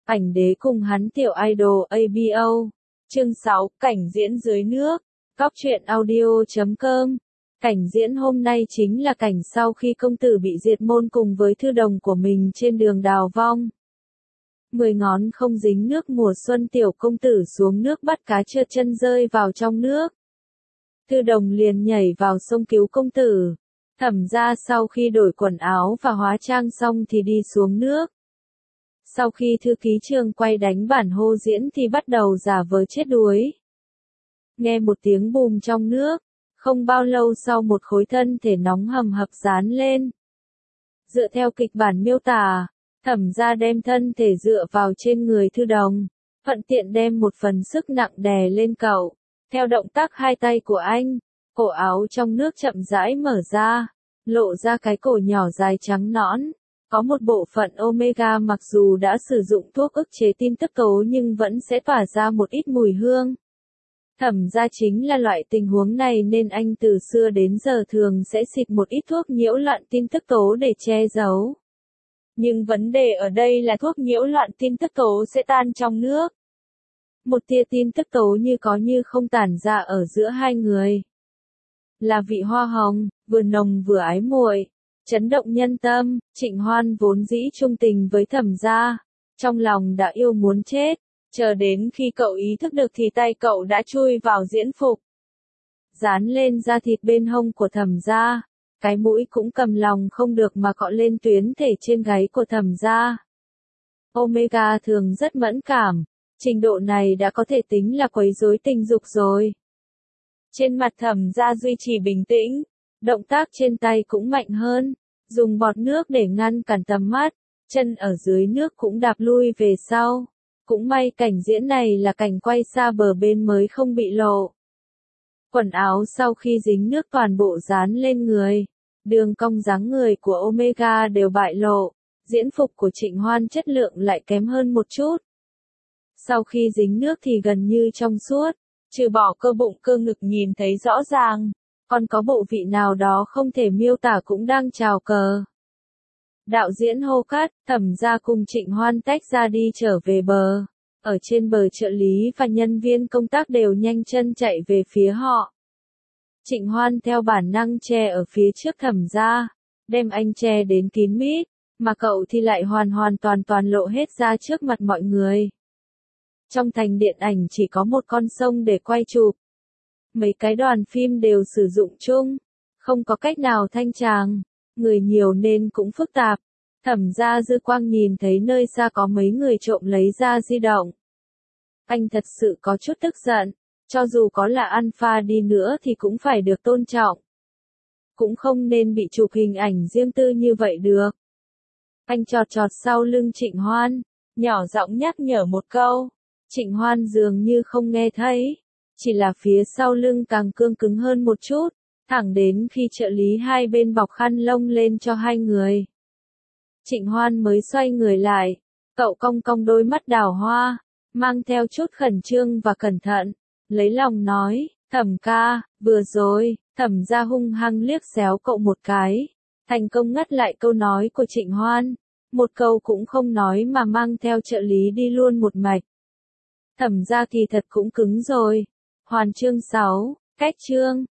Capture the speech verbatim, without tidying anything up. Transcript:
Ảnh đế cùng hắn tiểu idol a bê o. Chương sáu, cảnh diễn dưới nước. Cóc truyện audio chấm com. Cảnh diễn hôm nay chính là cảnh sau khi công tử bị diệt môn cùng với thư đồng của mình trên đường đào vong. Mười ngón không dính nước mùa xuân tiểu công tử xuống nước bắt cá trượt chân rơi vào trong nước. Thư đồng liền nhảy vào sông cứu công tử. Thẩm gia sau khi đổi quần áo và hóa trang xong thì đi xuống nước. Sau khi thư ký trường quay đánh bản hô diễn thì bắt đầu giả vờ chết đuối. Nghe một tiếng bùm trong nước, không bao lâu sau một khối thân thể nóng hầm hập dán lên. Dựa theo kịch bản miêu tả, thẩm gia đem thân thể dựa vào trên người thư đồng, thuận tiện đem một phần sức nặng đè lên cậu. Theo động tác hai tay của anh, cổ áo trong nước chậm rãi mở ra, lộ ra cái cổ nhỏ dài trắng nõn. Có một bộ phận omega mặc dù đã sử dụng thuốc ức chế tin tức tố nhưng vẫn sẽ tỏa ra một ít mùi hương. Thẩm gia chính là loại tình huống này nên anh từ xưa đến giờ thường sẽ xịt một ít thuốc nhiễu loạn tin tức tố để che giấu. Nhưng vấn đề ở đây là thuốc nhiễu loạn tin tức tố sẽ tan trong nước. Một tia tin tức tố như có như không tản ra ở giữa hai người. Là vị hoa hồng, vừa nồng vừa ái muội. Chấn động nhân tâm, Trịnh Hoan vốn dĩ trung tình với thẩm gia, trong lòng đã yêu muốn chết, chờ đến khi cậu ý thức được thì tay cậu đã chui vào diễn phục. Dán lên da thịt bên hông của thẩm gia, cái mũi cũng cầm lòng không được mà cọ lên tuyến thể trên gáy của thẩm gia. Omega thường rất mẫn cảm, trình độ này đã có thể tính là quấy rối tình dục rồi. Trên mặt thẩm gia duy trì bình tĩnh, động tác trên tay cũng mạnh hơn, dùng bọt nước để ngăn cản tầm mắt, chân ở dưới nước cũng đạp lui về sau. Cũng may cảnh diễn này là cảnh quay xa bờ bên mới không bị lộ. Quần áo sau khi dính nước toàn bộ dán lên người, đường cong dáng người của Omega đều bại lộ, diễn phục của Trịnh Hoan chất lượng lại kém hơn một chút. Sau khi dính nước thì gần như trong suốt, trừ bỏ cơ bụng cơ ngực nhìn thấy rõ ràng. Còn có bộ vị nào đó không thể miêu tả cũng đang chào cờ. Đạo diễn hô cắt, thẩm gia cùng Trịnh Hoan tách ra đi trở về bờ. Ở trên bờ trợ lý và nhân viên công tác đều nhanh chân chạy về phía họ. Trịnh Hoan theo bản năng che ở phía trước thẩm gia, đem anh che đến kín mít, mà cậu thì lại hoàn hoàn toàn toàn lộ hết ra trước mặt mọi người. Trong thành điện ảnh chỉ có một con sông để quay chụp. Mấy cái đoàn phim đều sử dụng chung, không có cách nào thanh tràng, người nhiều nên cũng phức tạp. Thẩm gia dư quang nhìn thấy nơi xa có mấy người trộm lấy ra di động. Anh thật sự có chút tức giận, cho dù có là alpha đi nữa thì cũng phải được tôn trọng. Cũng không nên bị chụp hình ảnh riêng tư như vậy được. Anh chọt chọt sau lưng Trịnh Hoan, nhỏ giọng nhắc nhở một câu. Trịnh Hoan dường như không nghe thấy. Chỉ là phía sau lưng càng cương cứng hơn một chút, thẳng đến khi trợ lý hai bên bọc khăn lông lên cho hai người. Trịnh Hoan mới xoay người lại, cậu cong cong đôi mắt đào hoa, mang theo chút khẩn trương và cẩn thận, lấy lòng nói, thẩm ca, vừa rồi, thẩm gia hung hăng liếc xéo cậu một cái, thành công ngắt lại câu nói của Trịnh Hoan, một câu cũng không nói mà mang theo trợ lý đi luôn một mạch. Thẩm gia kỳ thật cũng cứng rồi. Hoàn chương sáu, cách chương,